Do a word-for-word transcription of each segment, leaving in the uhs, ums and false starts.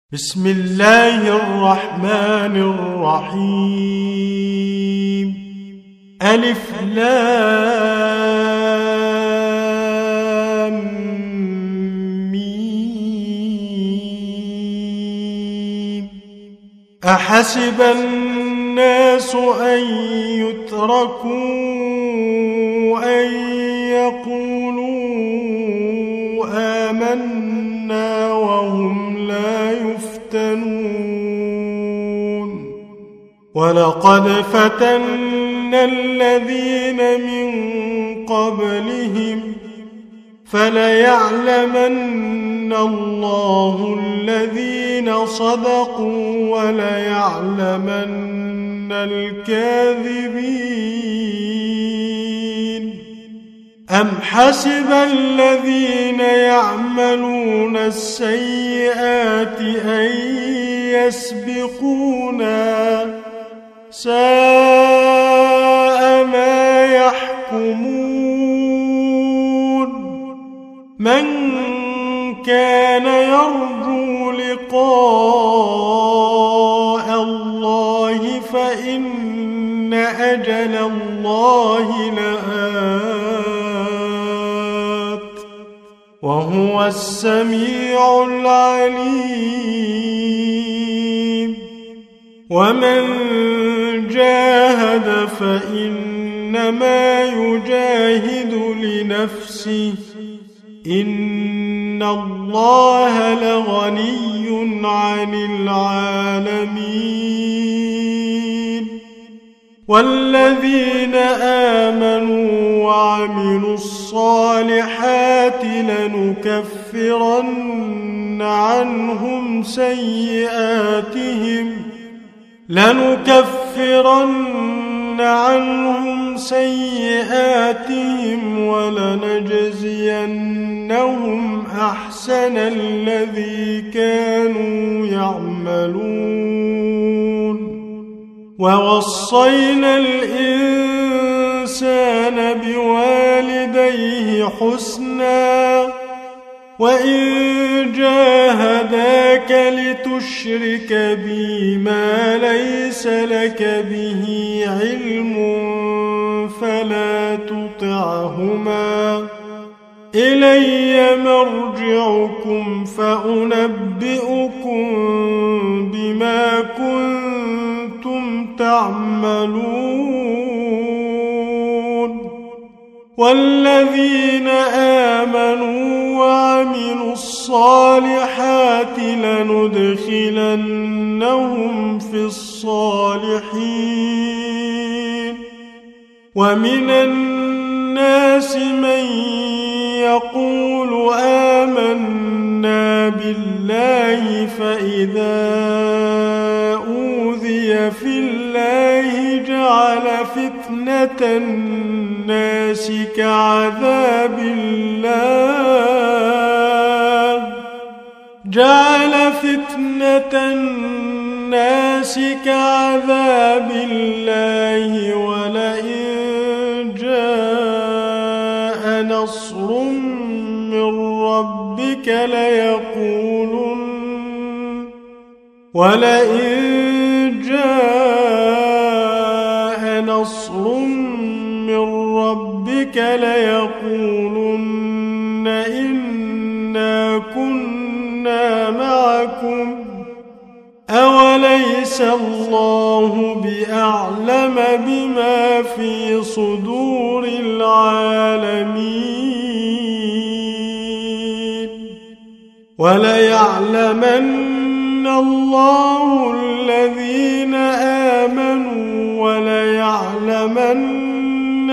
بسم الله الرحمن الرحيم. ألف لام ميم. أحسب الناس أن يتركوا أن يقولوا آمنا وهم لا يفتنون. ولقد فتنا الذين من قبلهم فليعلمن الله الذين صدقوا وليعلمن الكاذبين. أم حسب الذين يعملون السيئات أن يسبقونا ساء ما يحكمون. من كان يرجو لقاء الله فإن أجل الله لآت وهو السميع العليم. ومن جاهد فإنما يجاهد لنفسه إن الله لغني عن العالمين. والذين آمنوا وعملوا الصالحات لنكفرن عنهم سيئاتهم لنكفرن عنهم سيئاتهم ولنجزينهم أحسن الذي كانوا يعملون. ووصينا الإنسان بوالديه حسنا وإن جاهداك لتشرك بي ما ليس لك به علم فلا تطعهما إلي مرجعكم فأنبئكم بما كنتم تعملون. والذين آمنوا وعملوا الصالحات لندخلنهم في الصالحين. ومن الناس من يقول آمنا بالله فإذا أوذي في الله جعل فتنة الناس كعذاب الله جعل فتنة الناس كعذاب الله. ولئن جاء نصر من ربك ليقولن ولئن جاء نصر من ربك ليقولن إنا كنا معكم أوليس الله بأعلم بما في صدور العالمين. وليعلمن الله الذين آمنوا وليعلمن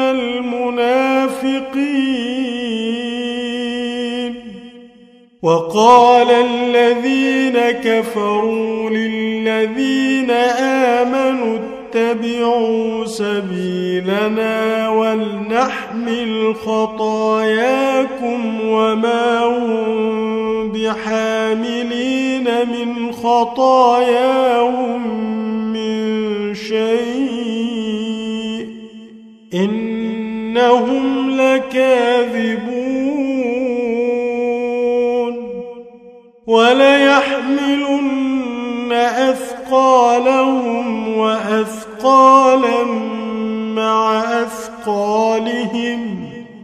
المنافقين. وقال الذين كفروا للذين آمنوا اتبعوا سبيلنا ولنحمل خطاياكم وما هم بحاملين من خطاياهم من شيء إنهم لكاذبون. وليحملن أثقالهم وأثقالا مع أثقالهم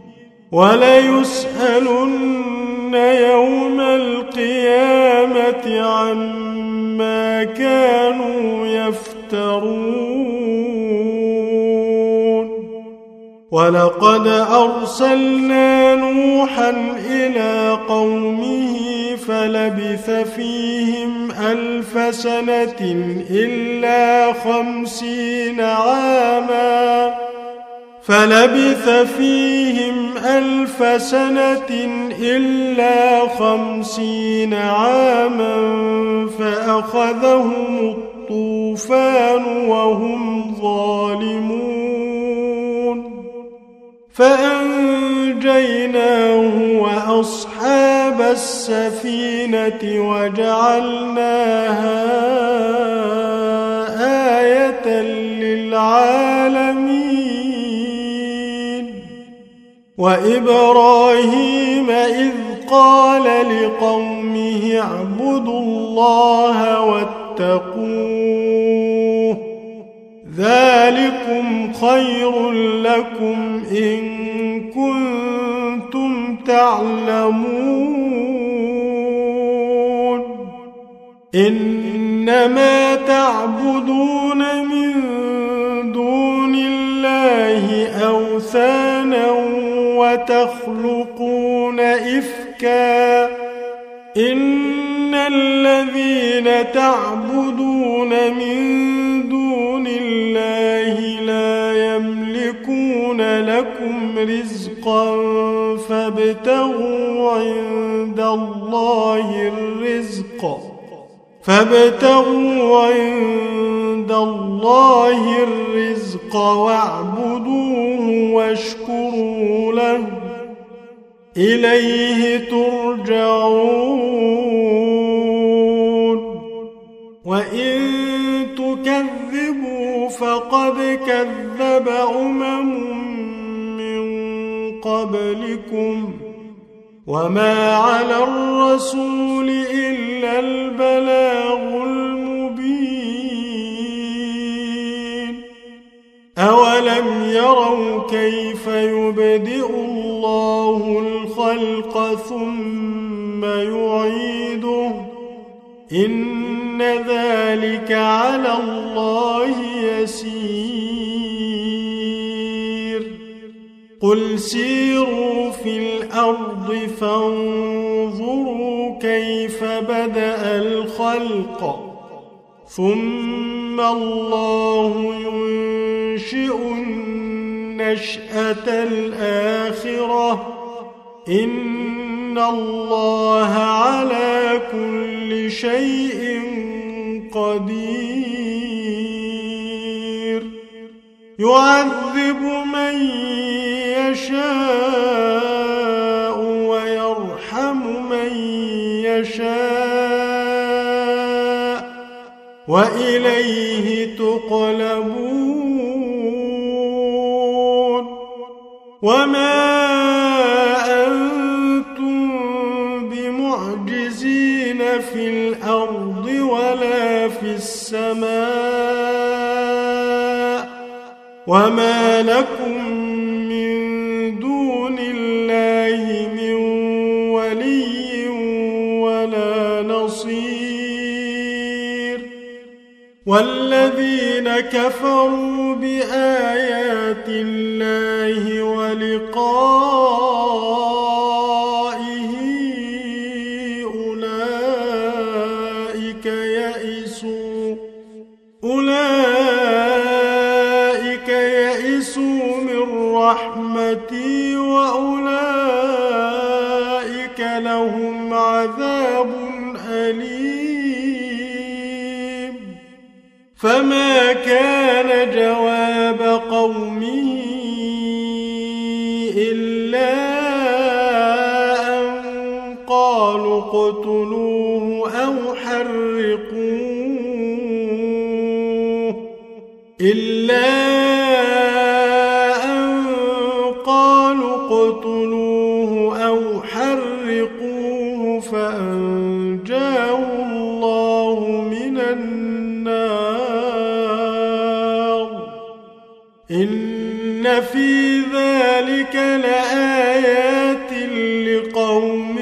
وليسألن يوم القيامة عما كانوا يفترون ولقد أرسلنا نوحا إلى قومه فلبث فيهم ألف سنة إلا خمسين عاما فلبث فيهم ألف سنة إلا خمسين عاما فأخذهم الطوفان وهم ظالمون فأنجيناه وأصحاب السفينة وجعلناها آية للعالمين وإبراهيم إذ قال لقومه اعبدوا الله واتقوه ذلكم خير لكم إن كنتم تعلمون إنما تعبدون من دون الله أوثانا وتخلقون إفكا إن الذين تعبدون من دون الله لا يملكون لكم رزقا فابتغوا عند الله الرزق فابتغوا عند الله الرزق واعبدوه واشكروا له إليه ترجعون وإن تكذبوا فقد كذب أمم من قبلكم وما على الرسول إلا البلاغ المبين أولم يروا كيف يبدئ الله الخلق ثم يعيده إن ذلك على الله يسير قل سيروا في الأرض فانظروا كيف بدأ الخلق ثم الله ينشئ النشأة الآخرة إن الله على كل شيء قدير يعذب من يشاء ويرحم من يشاء وإليه تقلبون وما أنتم بمعجزين في الأرض ولا في السماء وما لكم من دون الله من ولي ولا نصير والذين كفروا بآيات الله ولقائه أولئك يئسوا أولئك يئسوا من رحمتي وأولئك لهم عذاب أليم فما كان جواب قومه إلا أن قالوا اقتلوه أو حرقوه إلا أن قالوا اقتلوه أو حرقوه فأنجاه الله من النار إن في ذلك لآيات لقوم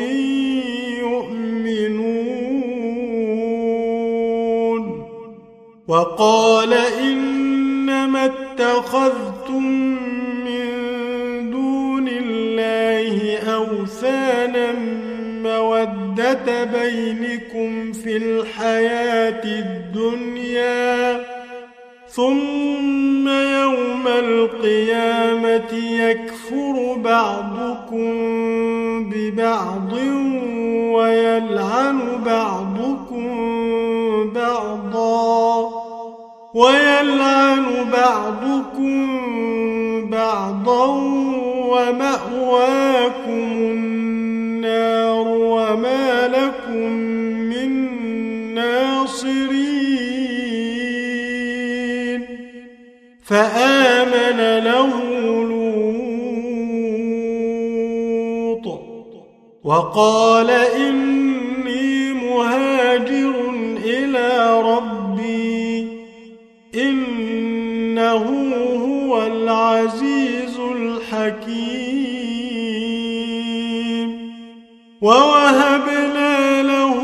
يؤمنون. وقال إنما اتخذتم من دون الله أوثانا مودة بينكم في الحياة الدنيا ثم يوم القيامة يكفر بعضكم ببعض ويلعن بعضكم بعضا ويلعن بعضكم بعضا ومأواكم النار وما لكم من ناصرين. فآمن له لوط وقال إني مهاجر إلى ربي إنه هو العزيز الحكيم. ووهبنا له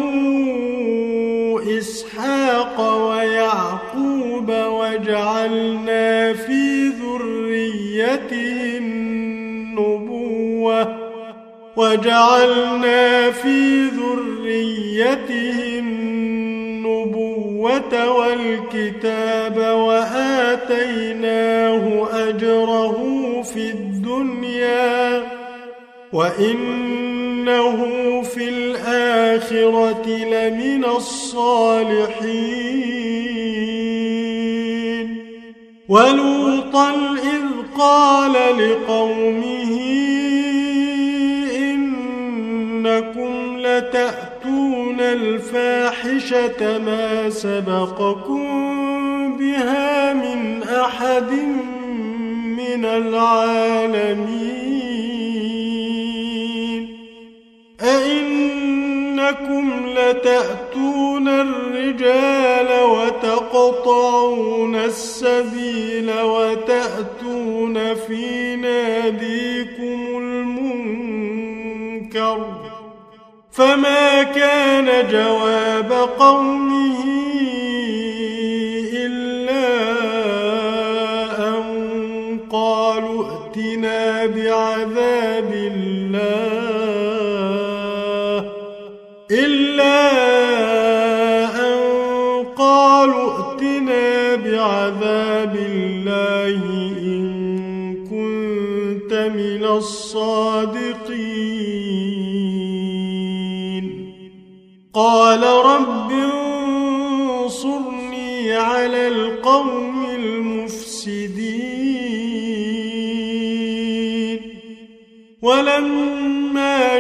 إسحاق ويعقوب وجعلنا في ذريته النبوة وجعلنا في ذريته النبوة والكتاب وآتيناه أجره في الدنيا وإنه في الآخرة لمن الصالحين. ولوطا إذ قال لقومه إنكم لتأتون الفاحشة ما سبقكم بها من أحد من العالمين. أئنكم لتأتون الرجال وتقطعون السبيل وتأتون في ناديكم المنكر. فما كان جواب قومه إلا أن قالوا ائتنا بعذاب الله إلا أن قالوا ائتنا بعذاب الله إن كنت من الصادقين. قال رب انصرني على القوم المفسدين. ولما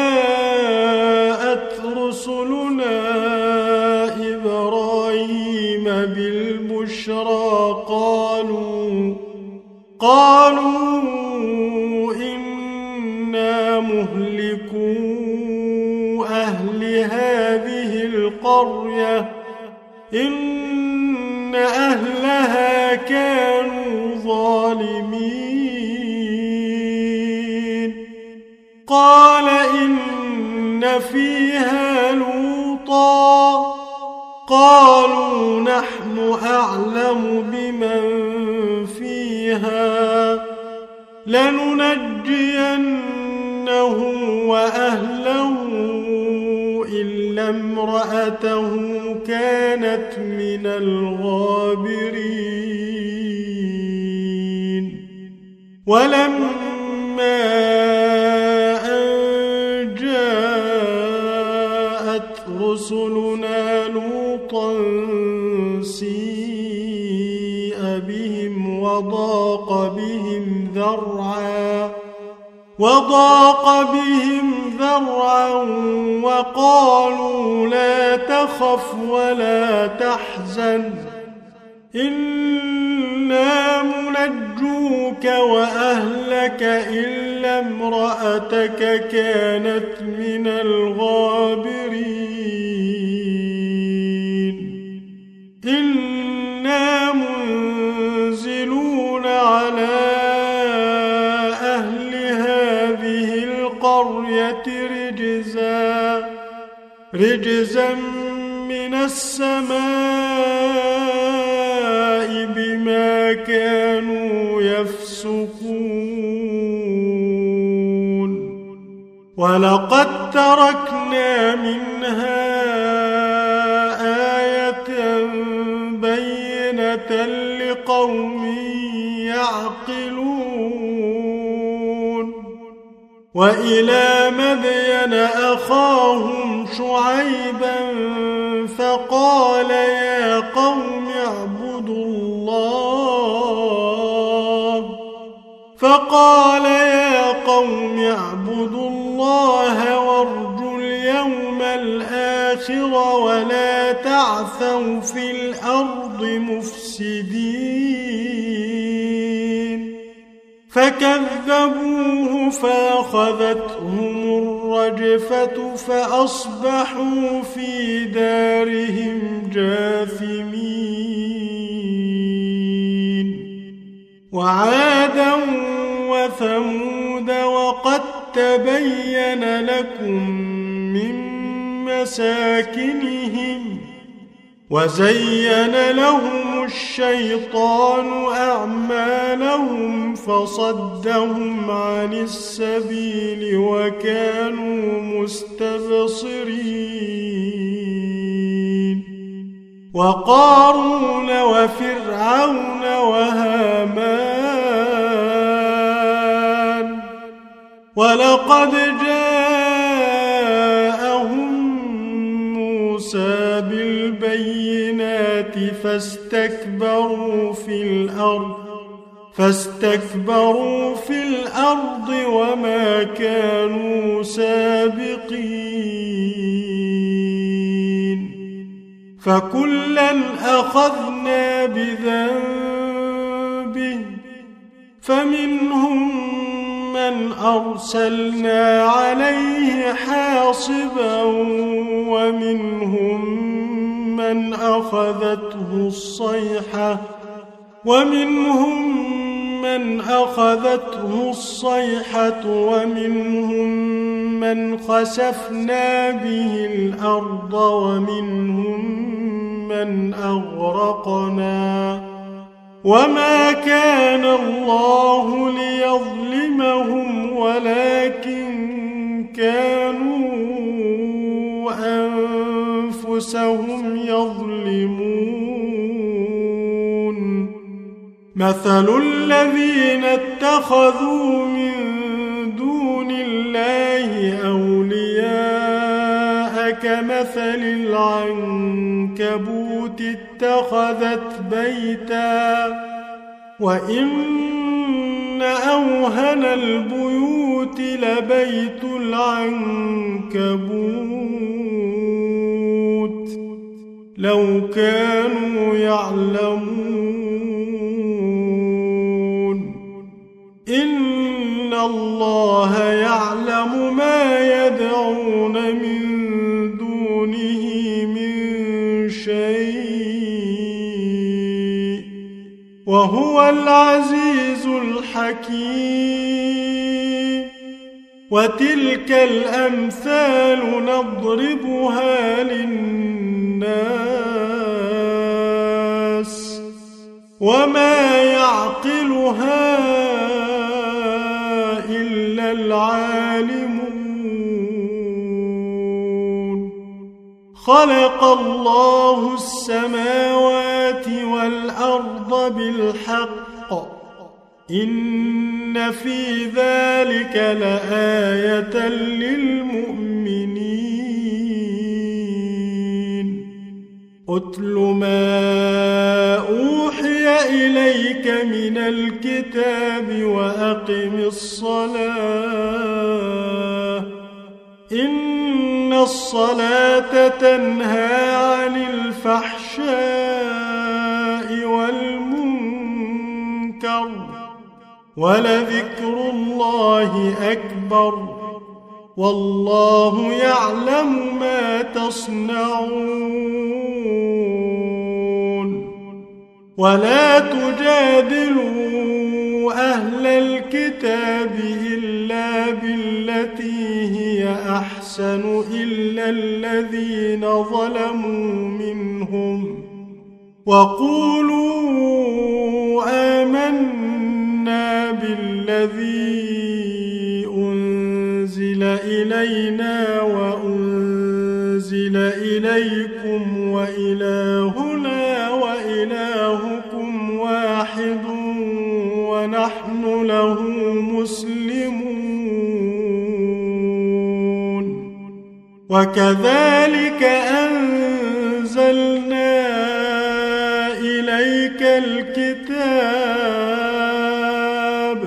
جاءت رسلنا إبراهيم بالبشرى قالوا قالوا إنا مهلكو أهل هذه القرية إن أهلها كانوا ظالمين. قال إن فيها لوطا قالوا نحن أعلم بمن فيها لننجينه وأهله إلا امرأته كانت من الغابرين. ولما أن جاءت رسلنا لوطا سيء بهم وضاق بهم ذرعا وضاق بهم ذرعا وقالوا لا تخف ولا تحزن إنا منجوك وأهلك إلا امرأتك كانت من الغابرين. إنا منزلون رجزا من السماء بما كانوا يفسقون ولقد تركنا منها آية بينة لقوم يعقلون وإلى مدين أخاهم شعيبا فقال يا قوم اعبدوا الله فقال يا قوم اعبدوا الله وارجوا اليوم الآخر ولا تعثوا في الأرض مفسدين فكذبوه فأخذتهم الرجفة فأصبحوا في دارهم جاثمين وعادا وثمود وقد تبين لكم من مساكنهم وزين لهم الشيطان أعمالهم فصدهم عن السبيل وكانوا مستبصرين وقارون وفرعون وهامان ولقد جاءهم موسى بالبينات فاستكبروا في الأرض فاستكبروا في الأرض وما كانوا سابقين فكلا أخذنا بذنبه فمنهم من أرسلنا عليه حاصبا ومنهم من أخذته الصيحة ومنهم من أخذته الصيحة ومنهم من خسفنا به الأرض ومنهم من أغرقنا وما كان الله ليظلمهم ولكن كانوا أنفسهم يظلمون مثل الذين اتخذوا من دون الله أولياء كمثل العنكبوت اتخذت بيتا وإن أوهن البيوت لبيت العنكبوت لو كانوا يعلمون إن الله يعلم ما يدعون من دونه من شيء وهو العزيز الحكيم وتلك الأمثال نضربها للناس وما يعقلها إلا العالمون خلق الله السماوات والأرض بالحق إن في ذلك لآية للمؤمنين أتل ما أوحي إليك من الكتاب وأقم الصلاة إن الصلاة تنهى عن الفحشاء والمنكر ولذكر الله أكبر والله يعلم ما تصنعون ولا تجادلوا أهل الكتاب إلا بالتي هي أحسن إلا الذين ظلموا منهم وقولوا آمنا بالذي أنزل إلينا وأنزل إليكم وإلهنا وإلهكم واحد ونحن له مسلمون وكذلك أنزلنا إليك الكتاب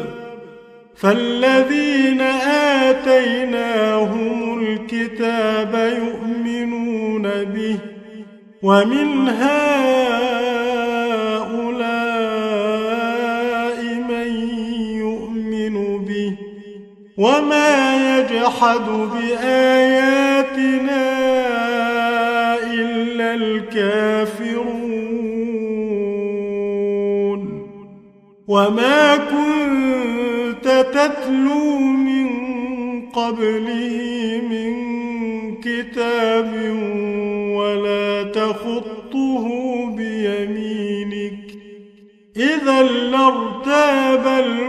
فالذين آتيناهم الكتاب يؤمنون به ومن هؤلاء من يؤمن به وما يجحد بآياتنا إلا الكافرون وما كنت تتلو من قبله من كتاب ولا تخطه بيمينك إذا لارتاب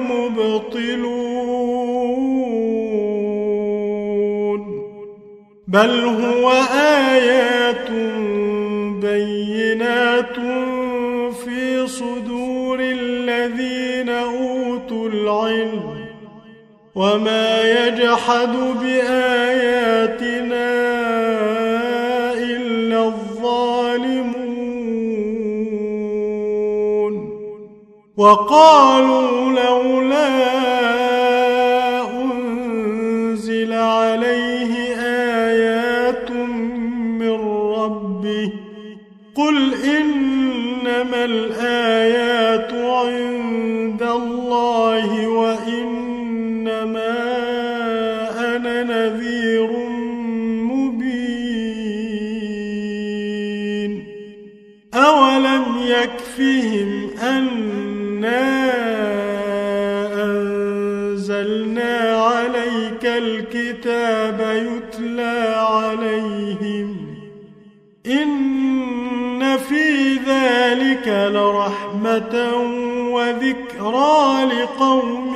المبطلون بل هو آيات بينات في صدور الذين أوتوا العلم وما يجحد بآياتنا إلا الظالمون وقالوا لولا أنزل عليه آيات من ربه قل إنما الآيات عند الله وإنما أنا نذير مبين أولم يكفهم أنا أنزلنا عليك الكتاب يتلى عليهم إن في ذلك لرحمة وذكرى لقوم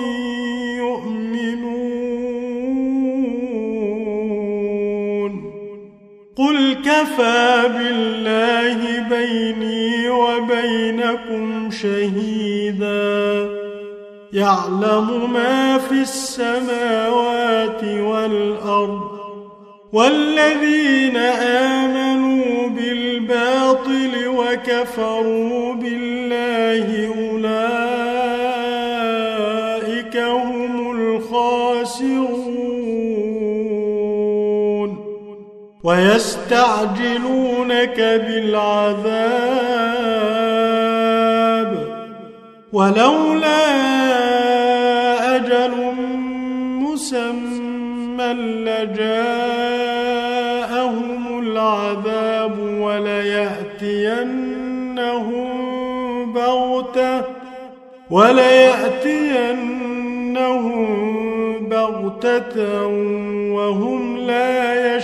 يؤمنون قل كفى بالله بيني وبينكم شهيدا يعلم ما في السماوات والأرض والذين آمنوا بالباطل وكفروا بالله أولئك هم الخاسرون ويستعجلونك بالعذاب ولولا أجل مسمى لجاءهم العذاب وليأتينهم بغتة وليأتينهم بغتة وهم لا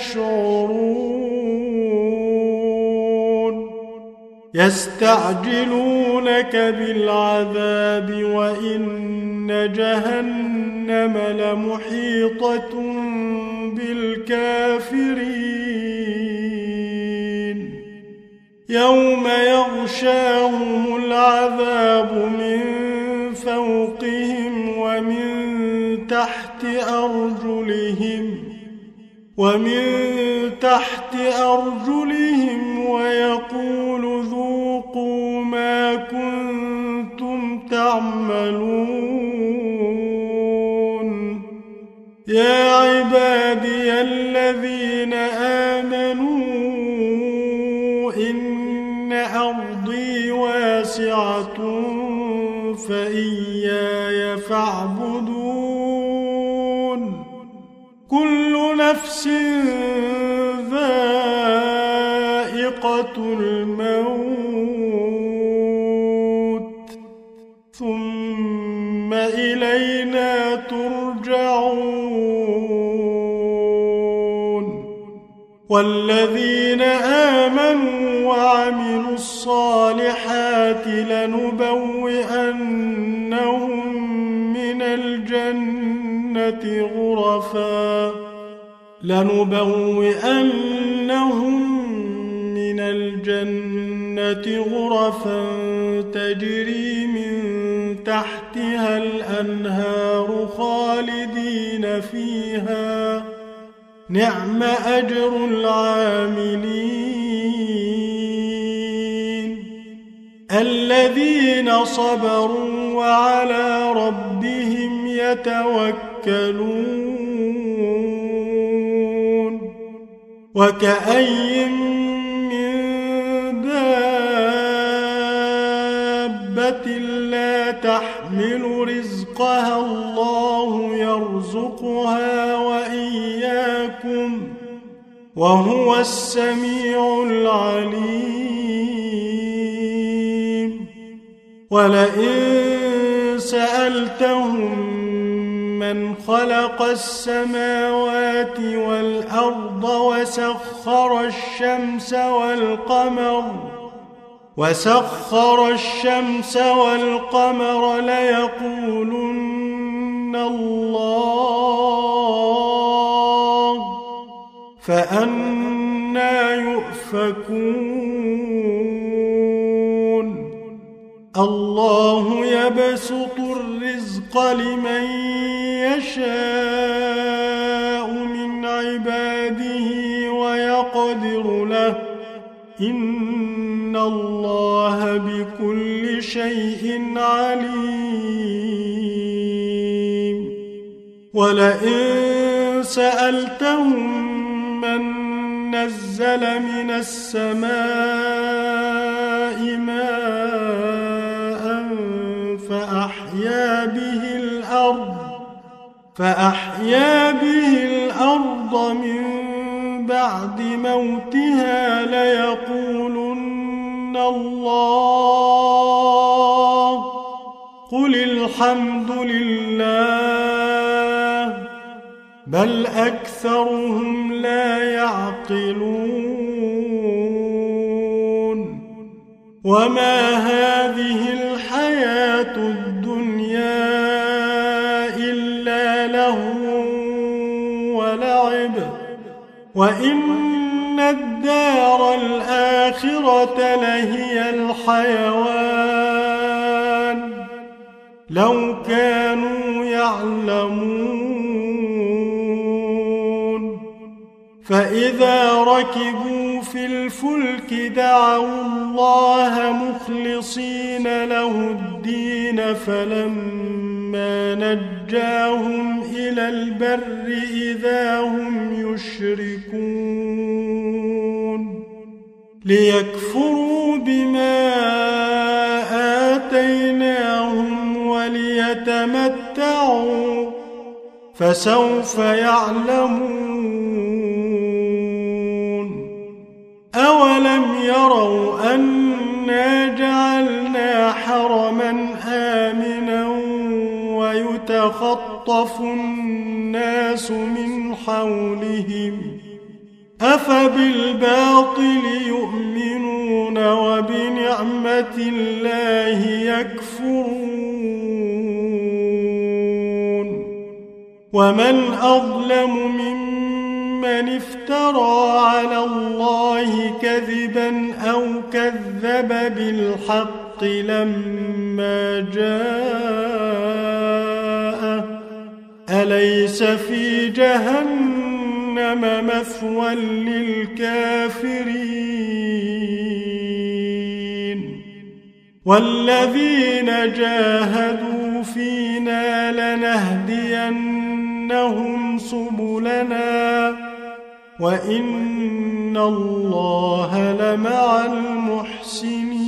يشعرون يستعجلونك بالعذاب وإن جهنم لمحيطة بالكافرين يوم يغشاهم العذاب من فوقهم ومن تحت أرجلهم ومن تحت أرجلهم ويقول ذوقوا ما كنتم تعملون يا عبادي الذين آمنوا إن أرضي واسعة فإياي فاعبدون كل نفس ذائقة الموت ثم إلينا ترجعون والذين آمنوا وعملوا الصالحات لنبوئنهم من الجنة غرفا لنبوئنهم من الجنة غرفا تجري من تحتها الأنهار خالدين فيها نعم أجر العاملين الذين صبروا وعلى ربهم يتوكلون وكأي من دابة لا تحمل رزقها الله يرزقها وإياكم وهو السميع العليم ولئن سألتهم من خلق السماوات والأرض وسخر الشمس والقمر وسخر الشمس والقمر ليقولن الله فأنى يؤفكون الله يبسط الرزق لمن يشاء من عباده ويقدر له إن الله بكل شيء عليم ولئن سألتهم من نزل من السماء ماء فأحيا به الأرض فأحيا به الأرض من بعد موتها ليقولن الله قل الحمد لله بل أكثرهم لا يعقلون وما هذه الحياة الدنيا إلا لهو ولعب وإن الدار الآخرة لهي الحيوان لو كانوا يعلمون فإذا ركبوا في الفلك دعوا الله مخلصين له الدين فلما نجاهم إلى البر إذا هم يشركون ليكفروا بما آتيناهم وليتمتعوا فسوف يعلمون أولم يروا أنا جعلنا حرما آمنا ويتخطف الناس من حولهم أفبالباطل يؤمنون وبنعمة الله يكفرون ومن أظلم ممن افترى على الله كذبا أو كذب بالحق لما جاءه أليس في جهنم مثوى للكافرين والذين جاهدوا فينا لنهدينهم سبلنا وإن الله لمع المحسنين